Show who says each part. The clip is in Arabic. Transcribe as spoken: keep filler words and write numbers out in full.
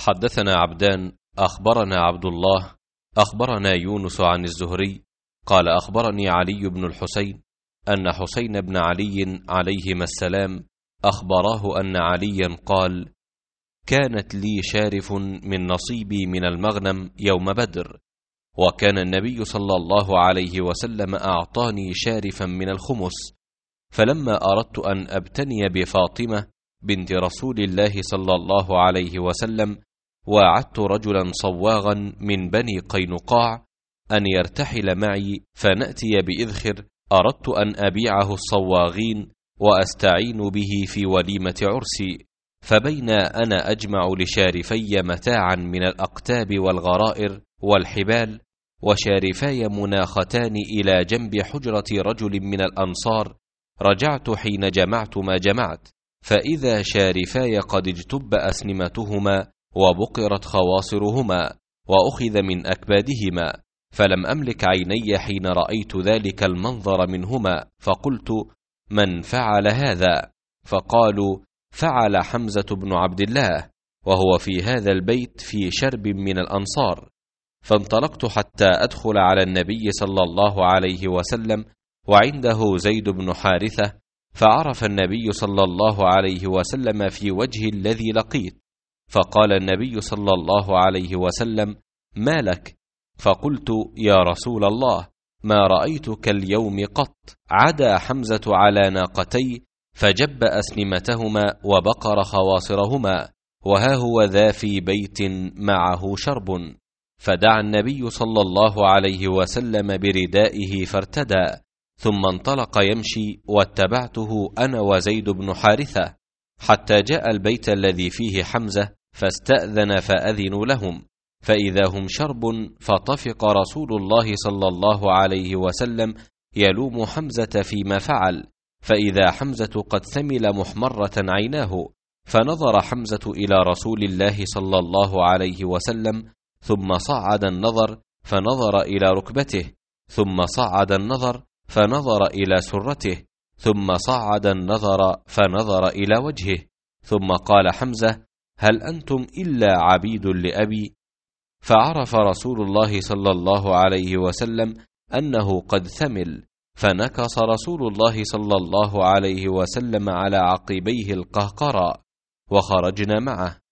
Speaker 1: حدثنا عبدان أخبرنا عبد الله أخبرنا يونس عن الزهري قال أخبرني علي بن الحسين أن حسين بن علي عليهما السلام أخبراه أن عليا قال: كانت لي شارف من نصيبي من المغنم يوم بدر، وكان النبي صلى الله عليه وسلم أعطاني شارفا من الخمس، فلما أردت أن أبتني بفاطمة بنت رسول الله صلى الله عليه وسلم وعدت رجلا صواغا من بني قينقاع أن يرتحل معي فنأتي بإذخر، أردت أن أبيعه الصواغين وأستعين به في وليمة عرسي، فبين أنا أجمع لشارفي متاعا من الأقتاب والغرائر والحبال، وشارفاي مناختان إلى جنب حجرة رجل من الأنصار، رجعت حين جمعت ما جمعت، فإذا شارفاي قد اجتب أسنمتهما وبقرت خواصرهما وأخذ من أكبادهما، فلم أملك عيني حين رأيت ذلك المنظر منهما، فقلت: من فعل هذا؟ فقالوا: فعل حمزة بن عبد الله، وهو في هذا البيت في شرب من الأنصار. فانطلقت حتى أدخل على النبي صلى الله عليه وسلم وعنده زيد بن حارثة، فعرف النبي صلى الله عليه وسلم في وجه الذي لقيت، فقال النبي صلى الله عليه وسلم: ما لك؟ فقلت: يا رسول الله، ما رأيتك اليوم قط، عدا حمزة على ناقتي فجب أسنمتهما وبقر خواصرهما، وها هو ذا في بيت معه شرب. فدعا النبي صلى الله عليه وسلم بردائه فارتدى، ثم انطلق يمشي، واتبعته أنا وزيد بن حارثة حتى جاء البيت الذي فيه حمزة، فاستأذن فأذنوا لهم، فإذا هم شرب، فطفق رسول الله صلى الله عليه وسلم يلوم حمزة فيما فعل، فإذا حمزة قد ثمل محمرة عيناه، فنظر حمزة إلى رسول الله صلى الله عليه وسلم، ثم صعد النظر فنظر إلى ركبته، ثم صعد النظر فنظر إلى سرته، ثم صعد النظر فنظر إلى وجهه، ثم قال حمزة: هل أنتم إلا عبيد لأبي؟ فعرف رسول الله صلى الله عليه وسلم أنه قد ثمل، فنكص رسول الله صلى الله عليه وسلم على عقبيه القهقرى، وخرجنا معه،